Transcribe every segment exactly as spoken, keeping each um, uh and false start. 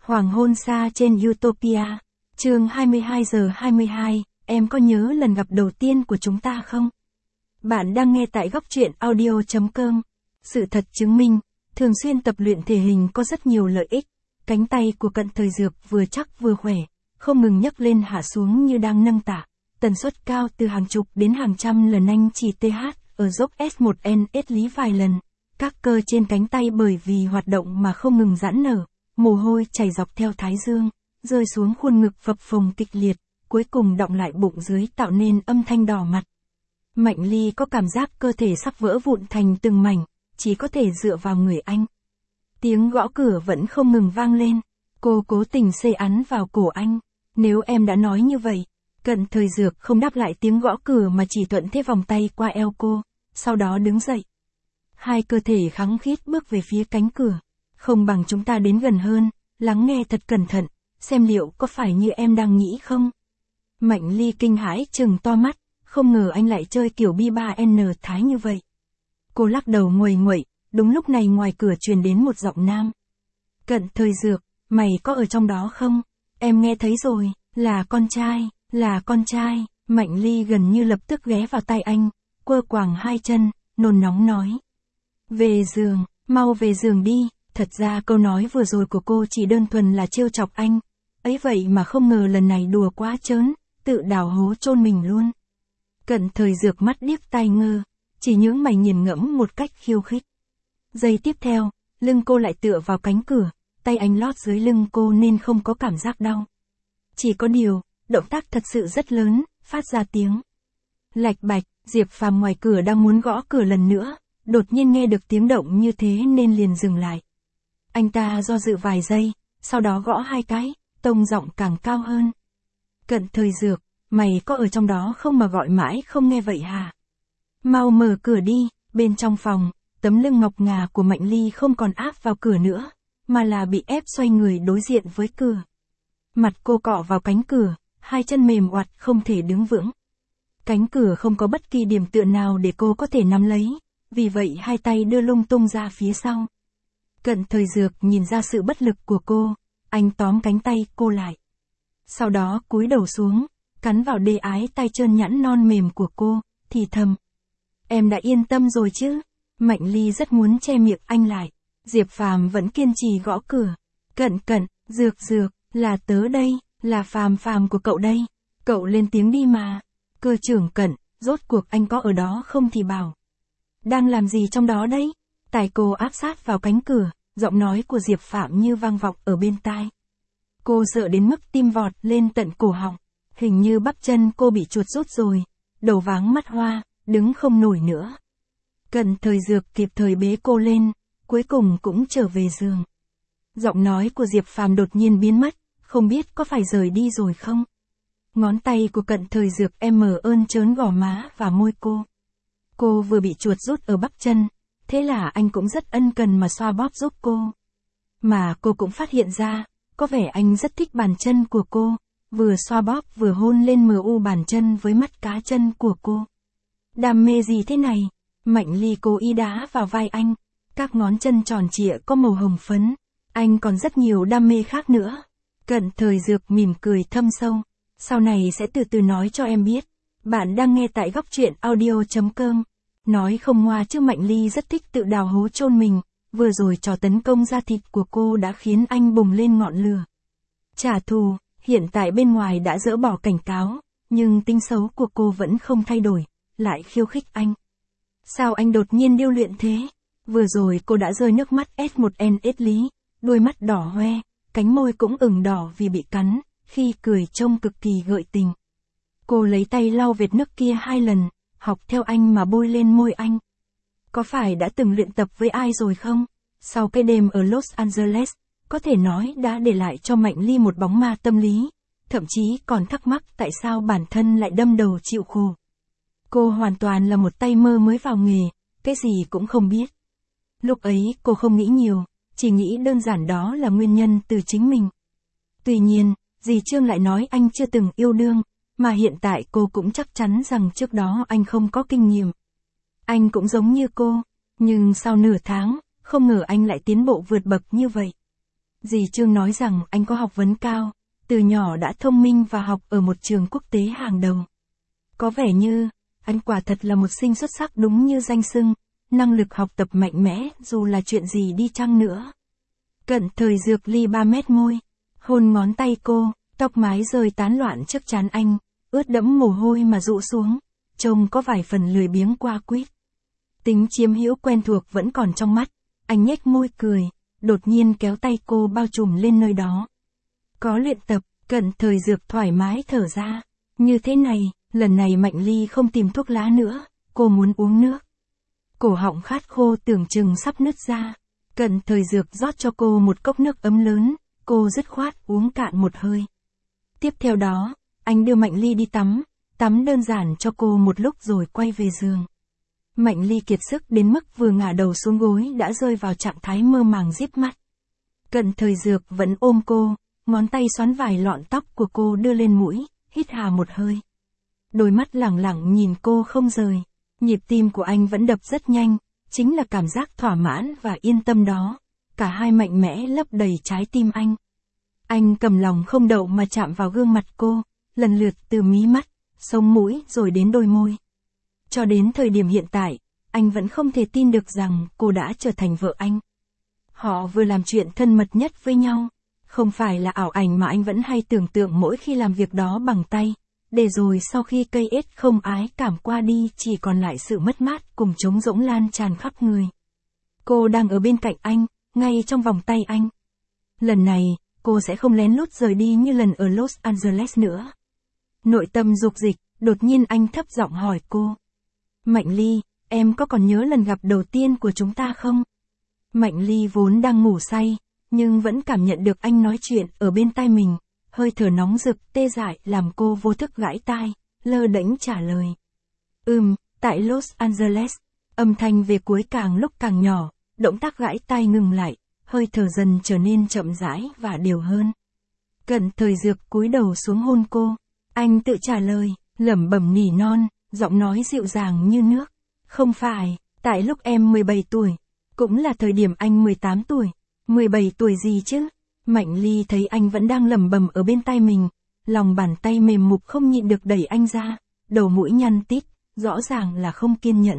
Hoàng hôn xa trên Utopia. Chương hai mươi hai giờ hai mươi hai, em có nhớ lần gặp đầu tiên của chúng ta không? Bạn đang nghe tại góc truyện audio chấm com. Sự thật chứng minh, thường xuyên tập luyện thể hình có rất nhiều lợi ích. Cánh tay của Cận Thời Dược vừa chắc vừa khỏe, không ngừng nhấc lên hạ xuống như đang nâng tạ. Tần suất cao từ hàng chục đến hàng trăm lần, anh chỉ th ở dốc S một N S lý vài lần. Các cơ trên cánh tay bởi vì hoạt động mà không ngừng giãn nở, mồ hôi chảy dọc theo thái dương, rơi xuống khuôn ngực phập phồng kịch liệt, cuối cùng đọng lại bụng dưới tạo nên âm thanh đỏ mặt. Mạnh Ly có cảm giác cơ thể sắp vỡ vụn thành từng mảnh, chỉ có thể dựa vào người anh. Tiếng gõ cửa vẫn không ngừng vang lên, cô cố tình xê ắn vào cổ anh. Nếu em đã nói như vậy. Cận Thời Dược không đáp lại tiếng gõ cửa mà chỉ thuận thế vòng tay qua eo cô, sau đó đứng dậy. Hai cơ thể khăng khít bước về phía cánh cửa. Không bằng chúng ta đến gần hơn, lắng nghe thật cẩn thận, xem liệu có phải như em đang nghĩ không? Mạnh Ly kinh hãi trừng to mắt, không ngờ anh lại chơi kiểu bi ba N thái như vậy. Cô lắc đầu nguầy nguậy, đúng lúc này ngoài cửa truyền đến một giọng nam. Cận Thời Dược, mày có ở trong đó không? Em nghe thấy rồi, là con trai, là con trai. Mạnh Ly gần như lập tức ghé vào tay anh, quơ quàng hai chân, nôn nóng nói. Về giường, mau về giường đi. Thật ra câu nói vừa rồi của cô chỉ đơn thuần là trêu chọc anh. Ấy vậy mà không ngờ lần này đùa quá trớn, tự đào hố chôn mình luôn. Cận Thời Dược mắt điếc tai ngơ, chỉ nhướng mày nghiền ngẫm một cách khiêu khích. Giây tiếp theo, lưng cô lại tựa vào cánh cửa, tay anh lót dưới lưng cô nên không có cảm giác đau. Chỉ có điều, động tác thật sự rất lớn, phát ra tiếng lạch bạch. Diệp Phàm ngoài cửa đang muốn gõ cửa lần nữa, đột nhiên nghe được tiếng động như thế nên liền dừng lại. Anh ta do dự vài giây, sau đó gõ hai cái, tông giọng càng cao hơn. Cận Thời Dược, mày có ở trong đó không mà gọi mãi không nghe vậy hả? Mau mở cửa đi. Bên trong phòng, tấm lưng ngọc ngà của Mạnh Ly không còn áp vào cửa nữa, mà là bị ép xoay người đối diện với cửa. Mặt cô cọ vào cánh cửa, hai chân mềm oặt không thể đứng vững. Cánh cửa không có bất kỳ điểm tựa nào để cô có thể nắm lấy, vì vậy hai tay đưa lung tung ra phía sau. Cận Thời Dược nhìn ra sự bất lực của cô, anh tóm cánh tay cô lại. Sau đó cúi đầu xuống, cắn vào đê ái tay trơn nhẵn non mềm của cô, thì thầm. Em đã yên tâm rồi chứ? Mạnh Ly rất muốn che miệng anh lại. Diệp Phàm vẫn kiên trì gõ cửa. Cận Cận, Dược Dược, là tớ đây, là Phàm Phàm của cậu đây. Cậu lên tiếng đi mà. Cơ trưởng Cận, rốt cuộc anh có ở đó không thì bảo. Đang làm gì trong đó đấy? Tai cô áp sát vào cánh cửa, giọng nói của Diệp Phạm như vang vọng ở bên tai. Cô sợ đến mức tim vọt lên tận cổ họng, hình như bắp chân cô bị chuột rút rồi, đầu váng mắt hoa, đứng không nổi nữa. Cận Thời Dược kịp thời bế cô lên, cuối cùng cũng trở về giường. Giọng nói của Diệp Phàm đột nhiên biến mất, không biết có phải rời đi rồi không? Ngón tay của Cận Thời Dược em mờ ơn trớn gò má và môi cô. Cô vừa bị chuột rút ở bắp chân, thế là anh cũng rất ân cần mà xoa bóp giúp cô. Mà cô cũng phát hiện ra, có vẻ anh rất thích bàn chân của cô, vừa xoa bóp vừa hôn lên mờ u bàn chân với mắt cá chân của cô. Đam mê gì thế này? Mạnh Ly cố ý đá vào vai anh, các ngón chân tròn trịa có màu hồng phấn, anh còn rất nhiều đam mê khác nữa. Cận Thời Dược mỉm cười thâm sâu, sau này sẽ từ từ nói cho em biết. Bạn đang nghe tại góc truyện audio chấm com. Nói không ngoa chứ Mạnh Ly rất thích tự đào hố chôn mình, vừa rồi trò tấn công da thịt của cô đã khiến anh bùng lên ngọn lửa. Trả thù, hiện tại bên ngoài đã dỡ bỏ cảnh cáo, nhưng tính xấu của cô vẫn không thay đổi, lại khiêu khích anh. Sao anh đột nhiên điêu luyện thế? Vừa rồi cô đã rơi nước mắt S một N S lý, đôi mắt đỏ hoe, cánh môi cũng ửng đỏ vì bị cắn, khi cười trông cực kỳ gợi tình. Cô lấy tay lau vệt nước kia hai lần, học theo anh mà bôi lên môi anh. Có phải đã từng luyện tập với ai rồi không? Sau cái đêm ở Los Angeles, có thể nói đã để lại cho Mạnh Ly một bóng ma tâm lý, thậm chí còn thắc mắc tại sao bản thân lại đâm đầu chịu khổ. Cô hoàn toàn là một tay mơ mới vào nghề, cái gì cũng không biết. Lúc ấy cô không nghĩ nhiều, chỉ nghĩ đơn giản đó là nguyên nhân từ chính mình. Tuy nhiên, dì Trương lại nói anh chưa từng yêu đương, mà hiện tại cô cũng chắc chắn rằng trước đó anh không có kinh nghiệm. Anh cũng giống như cô, nhưng sau nửa tháng, không ngờ anh lại tiến bộ vượt bậc như vậy. Dì Trương nói rằng anh có học vấn cao, từ nhỏ đã thông minh và học ở một trường quốc tế hàng đầu. Có vẻ như, anh quả thật là một sinh xuất sắc đúng như danh xưng, năng lực học tập mạnh mẽ dù là chuyện gì đi chăng nữa. Cận Thời Dược ly ba mét môi, hôn ngón tay cô, tóc mái rơi tán loạn trước trán anh, ướt đẫm mồ hôi mà rụ xuống, trông có vài phần lười biếng qua quýt. Tính chiếm hữu quen thuộc vẫn còn trong mắt, anh nhếch môi cười, đột nhiên kéo tay cô bao trùm lên nơi đó. Có luyện tập, Cận Thời Dược thoải mái thở ra, như thế này, lần này Mạnh Ly không tìm thuốc lá nữa, cô muốn uống nước. Cổ họng khát khô tưởng chừng sắp nứt ra, Cận Thời Dược rót cho cô một cốc nước ấm lớn, cô dứt khoát uống cạn một hơi. Tiếp theo đó, anh đưa Mạnh Ly đi tắm, tắm đơn giản cho cô một lúc rồi quay về giường. Mạnh Ly kiệt sức đến mức vừa ngả đầu xuống gối đã rơi vào trạng thái mơ màng díp mắt. Cận Thời Dược vẫn ôm cô, ngón tay xoắn vài lọn tóc của cô đưa lên mũi, hít hà một hơi. Đôi mắt lẳng lặng nhìn cô không rời, nhịp tim của anh vẫn đập rất nhanh, chính là cảm giác thỏa mãn và yên tâm đó. Cả hai mạnh mẽ lấp đầy trái tim anh. Anh cầm lòng không đậu mà chạm vào gương mặt cô, lần lượt từ mí mắt, sống mũi rồi đến đôi môi. Cho đến thời điểm hiện tại, anh vẫn không thể tin được rằng cô đã trở thành vợ anh. Họ vừa làm chuyện thân mật nhất với nhau, không phải là ảo ảnh mà anh vẫn hay tưởng tượng mỗi khi làm việc đó bằng tay, để rồi sau khi cây ết không ái cảm qua đi chỉ còn lại sự mất mát cùng trống rỗng lan tràn khắp người. Cô đang ở bên cạnh anh, ngay trong vòng tay anh. Lần này, cô sẽ không lén lút rời đi như lần ở Los Angeles nữa. Nội tâm dục dịch, đột nhiên anh thấp giọng hỏi cô. Mạnh Ly, em có còn nhớ lần gặp đầu tiên của chúng ta không? Mạnh Ly vốn đang ngủ say, nhưng vẫn cảm nhận được anh nói chuyện ở bên tai mình, hơi thở nóng rực tê dại làm cô vô thức gãi tai, lơ đễnh trả lời. Ừm, tại Los Angeles, âm thanh về cuối càng lúc càng nhỏ, động tác gãi tai ngừng lại, hơi thở dần trở nên chậm rãi và đều hơn. Cận Thời Dược cúi đầu xuống hôn cô, anh tự trả lời, lẩm bẩm nỉ non, giọng nói dịu dàng như nước. Không phải, tại lúc em mười bảy tuổi, cũng là thời điểm anh mười tám tuổi, mười bảy tuổi gì chứ? Mạnh Ly thấy anh vẫn đang lẩm bẩm ở bên tai mình, lòng bàn tay mềm mục không nhịn được đẩy anh ra, đầu mũi nhăn tít, rõ ràng là không kiên nhẫn.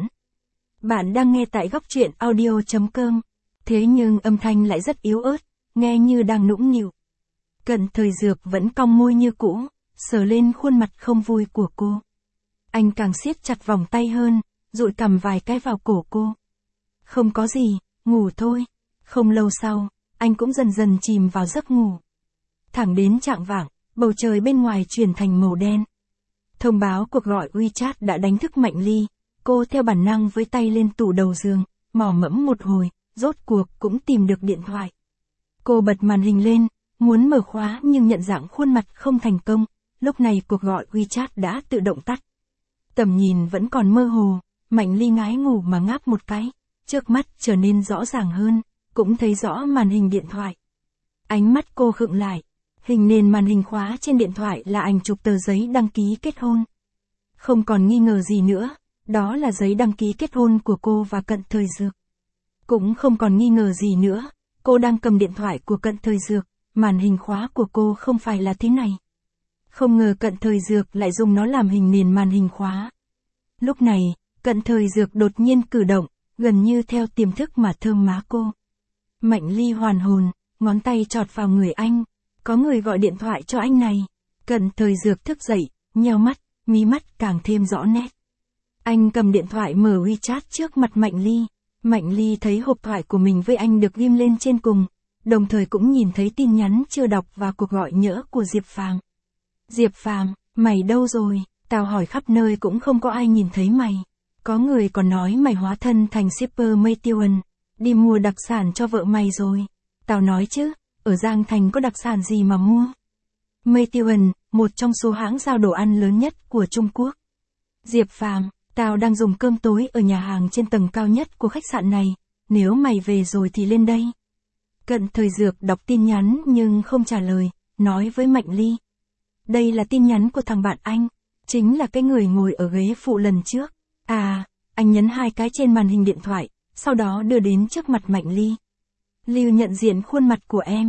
Bạn đang nghe tại góc truyện audio chấm com, thế nhưng âm thanh lại rất yếu ớt, nghe như đang nũng nịu. Cận Thời Dược vẫn cong môi như cũ, sờ lên khuôn mặt không vui của cô. Anh càng siết chặt vòng tay hơn, dụi cằm vài cái vào cổ cô. Không có gì, ngủ thôi. Không lâu sau, anh cũng dần dần chìm vào giấc ngủ. Thẳng đến chạng vạng, bầu trời bên ngoài chuyển thành màu đen. Thông báo cuộc gọi WeChat đã đánh thức Mạnh Ly, cô theo bản năng với tay lên tủ đầu giường, mò mẫm một hồi, rốt cuộc cũng tìm được điện thoại. Cô bật màn hình lên, muốn mở khóa nhưng nhận dạng khuôn mặt không thành công, lúc này cuộc gọi WeChat đã tự động tắt. Tầm nhìn vẫn còn mơ hồ, Mạnh Ly ngái ngủ mà ngáp một cái, trước mắt trở nên rõ ràng hơn, cũng thấy rõ màn hình điện thoại. Ánh mắt cô khựng lại, hình nền màn hình khóa trên điện thoại là ảnh chụp tờ giấy đăng ký kết hôn. Không còn nghi ngờ gì nữa, đó là giấy đăng ký kết hôn của cô và Cận Thời Dược. Cũng không còn nghi ngờ gì nữa, cô đang cầm điện thoại của Cận Thời Dược, màn hình khóa của cô không phải là thế này. Không ngờ Cận Thời Dược lại dùng nó làm hình nền màn hình khóa. Lúc này, Cận Thời Dược đột nhiên cử động, gần như theo tiềm thức mà thơm má cô. Mạnh Ly hoàn hồn, ngón tay chọt vào người anh. Có người gọi điện thoại cho anh này. Cận Thời Dược thức dậy, nheo mắt, mí mắt càng thêm rõ nét. Anh cầm điện thoại mở WeChat trước mặt Mạnh Ly. Mạnh Ly thấy hộp thoại của mình với anh được ghim lên trên cùng, đồng thời cũng nhìn thấy tin nhắn chưa đọc và cuộc gọi nhỡ của Diệp Phàm. Diệp Phàm, mày đâu rồi? Tao hỏi khắp nơi cũng không có ai nhìn thấy mày. Có người còn nói mày hóa thân thành shipper mây tiêu ẩn, đi mua đặc sản cho vợ mày rồi. Tao nói chứ, ở Giang Thành có đặc sản gì mà mua? Mây tiêu ẩn, một trong số hãng giao đồ ăn lớn nhất của Trung Quốc. Diệp Phàm, tao đang dùng cơm tối ở nhà hàng trên tầng cao nhất của khách sạn này, nếu mày về rồi thì lên đây. Cận Thời Dược đọc tin nhắn nhưng không trả lời, nói với Mạnh Ly. Đây là tin nhắn của thằng bạn anh, chính là cái người ngồi ở ghế phụ lần trước. À, anh nhấn hai cái trên màn hình điện thoại, sau đó đưa đến trước mặt Mạnh Ly. Lưu nhận diện khuôn mặt của em,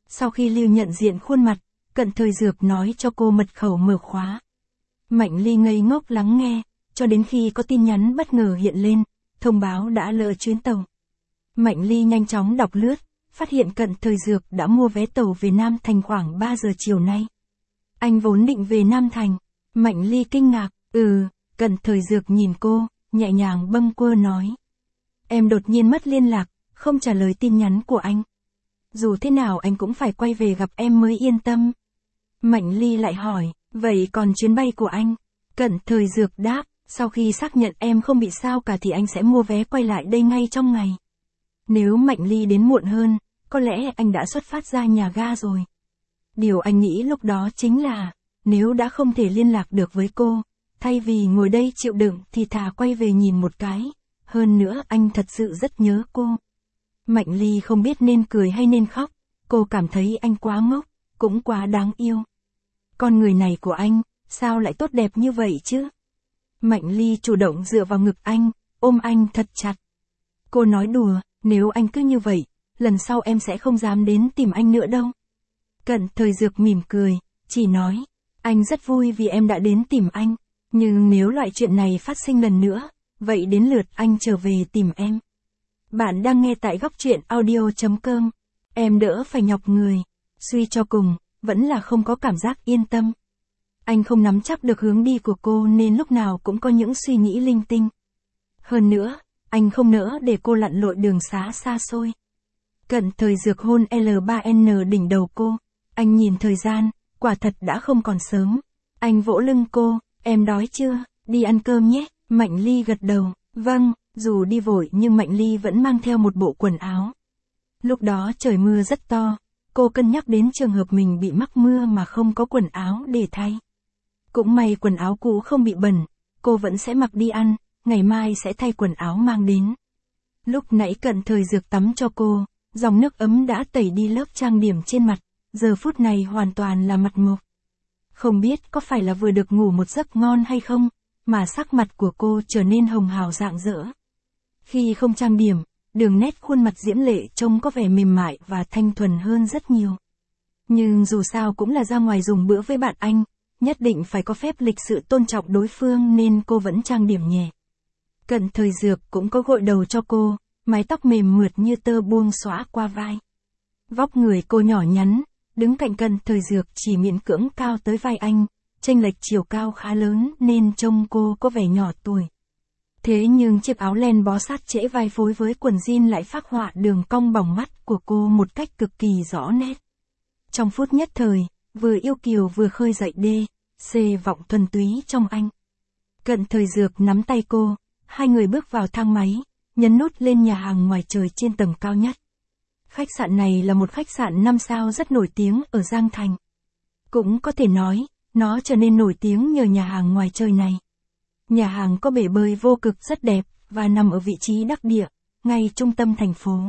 Sau khi Lưu nhận diện khuôn mặt, Cận Thời Dược nói cho cô mật khẩu mở khóa. Mạnh Ly ngây ngốc lắng nghe, cho đến khi có tin nhắn bất ngờ hiện lên, thông báo đã lỡ chuyến tàu. Mạnh Ly nhanh chóng đọc lướt, phát hiện Cận Thời Dược đã mua vé tàu về Nam Thành khoảng ba giờ chiều nay. Anh vốn định về Nam Thành. Mạnh Ly kinh ngạc, ừ, Cận Thời Dược nhìn cô, nhẹ nhàng bâng quơ nói. Em đột nhiên mất liên lạc, không trả lời tin nhắn của anh. Dù thế nào anh cũng phải quay về gặp em mới yên tâm. Mạnh Ly lại hỏi, vậy còn chuyến bay của anh? Cận Thời Dược đáp, sau khi xác nhận em không bị sao cả thì anh sẽ mua vé quay lại đây ngay trong ngày. Nếu Mạnh Ly đến muộn hơn, có lẽ anh đã xuất phát ra nhà ga rồi. Điều anh nghĩ lúc đó chính là, nếu đã không thể liên lạc được với cô, thay vì ngồi đây chịu đựng thì thà quay về nhìn một cái. Hơn nữa anh thật sự rất nhớ cô. Mạnh Ly không biết nên cười hay nên khóc, cô cảm thấy anh quá ngốc, cũng quá đáng yêu. Con người này của anh, sao lại tốt đẹp như vậy chứ? Mạnh Ly chủ động dựa vào ngực anh, ôm anh thật chặt. Cô nói đùa, nếu anh cứ như vậy, lần sau em sẽ không dám đến tìm anh nữa đâu. Cận Thời Dược mỉm cười, chỉ nói, anh rất vui vì em đã đến tìm anh, nhưng nếu loại chuyện này phát sinh lần nữa, vậy đến lượt anh trở về tìm em. Bạn đang nghe tại góc truyện audio chấm com. Em đỡ phải nhọc người. Suy cho cùng, vẫn là không có cảm giác yên tâm. Anh không nắm chắc được hướng đi của cô nên lúc nào cũng có những suy nghĩ linh tinh. Hơn nữa, anh không nỡ để cô lặn lội đường xá xa xôi. Cận Thời Dược hôn L ba N đỉnh đầu cô. Anh nhìn thời gian, quả thật đã không còn sớm. Anh vỗ lưng cô, em đói chưa, đi ăn cơm nhé. Mạnh Ly gật đầu, vâng, dù đi vội nhưng Mạnh Ly vẫn mang theo một bộ quần áo. Lúc đó trời mưa rất to, cô cân nhắc đến trường hợp mình bị mắc mưa mà không có quần áo để thay. Cũng may quần áo cũ không bị bẩn, cô vẫn sẽ mặc đi ăn, ngày mai sẽ thay quần áo mang đến. Lúc nãy Cận Thời Dược tắm cho cô, dòng nước ấm đã tẩy đi lớp trang điểm trên mặt, giờ phút này hoàn toàn là mặt mộc. Không biết có phải là vừa được ngủ một giấc ngon hay không, mà sắc mặt của cô trở nên hồng hào rạng rỡ. Khi không trang điểm, đường nét khuôn mặt diễm lệ trông có vẻ mềm mại và thanh thuần hơn rất nhiều. Nhưng dù sao cũng là ra ngoài dùng bữa với bạn anh, nhất định phải có phép lịch sự tôn trọng đối phương nên cô vẫn trang điểm nhẹ. Cận Thời Dược cũng có gội đầu cho cô, mái tóc mềm mượt như tơ buông xõa qua vai. Vóc người cô nhỏ nhắn, đứng cạnh Cận Thời Dược chỉ miễn cưỡng cao tới vai anh, chênh lệch chiều cao khá lớn nên trông cô có vẻ nhỏ tuổi. Thế nhưng chiếc áo len bó sát trễ vai phối với quần jean lại phác họa đường cong bỏng mắt của cô một cách cực kỳ rõ nét. Trong phút nhất thời, vừa yêu kiều vừa khơi dậy đê, xê vọng thuần túy trong anh. Cận Thời Dược nắm tay cô, hai người bước vào thang máy, nhấn nút lên nhà hàng ngoài trời trên tầng cao nhất. Khách sạn này là một khách sạn năm sao rất nổi tiếng ở Giang Thành. Cũng có thể nói, nó trở nên nổi tiếng nhờ nhà hàng ngoài trời này. Nhà hàng có bể bơi vô cực rất đẹp, và nằm ở vị trí đắc địa, ngay trung tâm thành phố.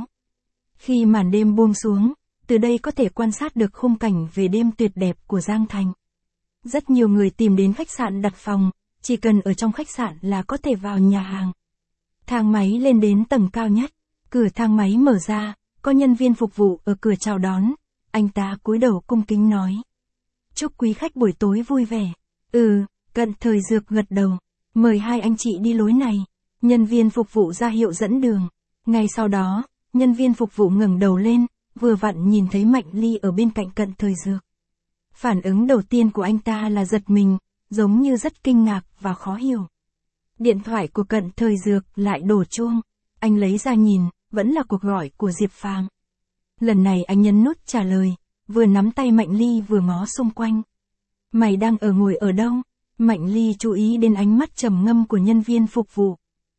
Khi màn đêm buông xuống, từ đây có thể quan sát được khung cảnh về đêm tuyệt đẹp của Giang Thành. Rất nhiều người tìm đến khách sạn đặt phòng, chỉ cần ở trong khách sạn là có thể vào nhà hàng. Thang máy lên đến tầng cao nhất, cửa thang máy mở ra, có nhân viên phục vụ ở cửa chào đón, anh ta cúi đầu cung kính nói. Chúc quý khách buổi tối vui vẻ. Ừ, Cận Thời Dược gật đầu. Mời hai anh chị đi lối này. Nhân viên phục vụ ra hiệu dẫn đường. Ngay sau đó, nhân viên phục vụ ngẩng đầu lên, vừa vặn nhìn thấy Mạnh Ly ở bên cạnh Cận Thời Dược. Phản ứng đầu tiên của anh ta là giật mình, giống như rất kinh ngạc và khó hiểu. Điện thoại của Cận Thời Dược lại đổ chuông. Anh lấy ra nhìn, vẫn là cuộc gọi của Diệp Phàm. Lần này anh nhấn nút trả lời, vừa nắm tay Mạnh Ly vừa ngó xung quanh. Mày đang ở ngồi ở đâu? Mạnh Ly chú ý đến ánh mắt trầm ngâm của nhân viên phục vụ.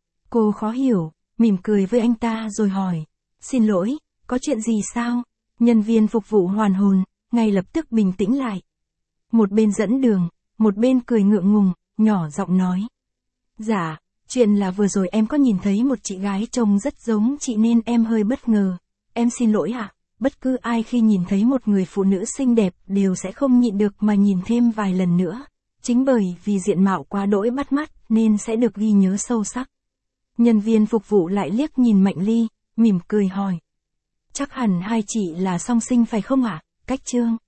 Cô khó hiểu, mỉm cười với anh ta rồi hỏi. Xin lỗi, có chuyện gì sao? Nhân viên phục vụ hoàn hồn, ngay lập tức bình tĩnh lại. Một bên dẫn đường, một bên cười ngượng ngùng, nhỏ giọng nói. Dạ, chuyện là vừa rồi em có nhìn thấy một chị gái trông rất giống chị nên em hơi bất ngờ. Em xin lỗi ạ. Bất cứ ai khi nhìn thấy một người phụ nữ xinh đẹp đều sẽ không nhịn được mà nhìn thêm vài lần nữa. Chính bởi vì diện mạo quá đỗi bắt mắt nên sẽ được ghi nhớ sâu sắc. Nhân viên phục vụ lại liếc nhìn Mạnh Ly, mỉm cười hỏi. Chắc hẳn hai chị là song sinh phải không ạ? Cách chương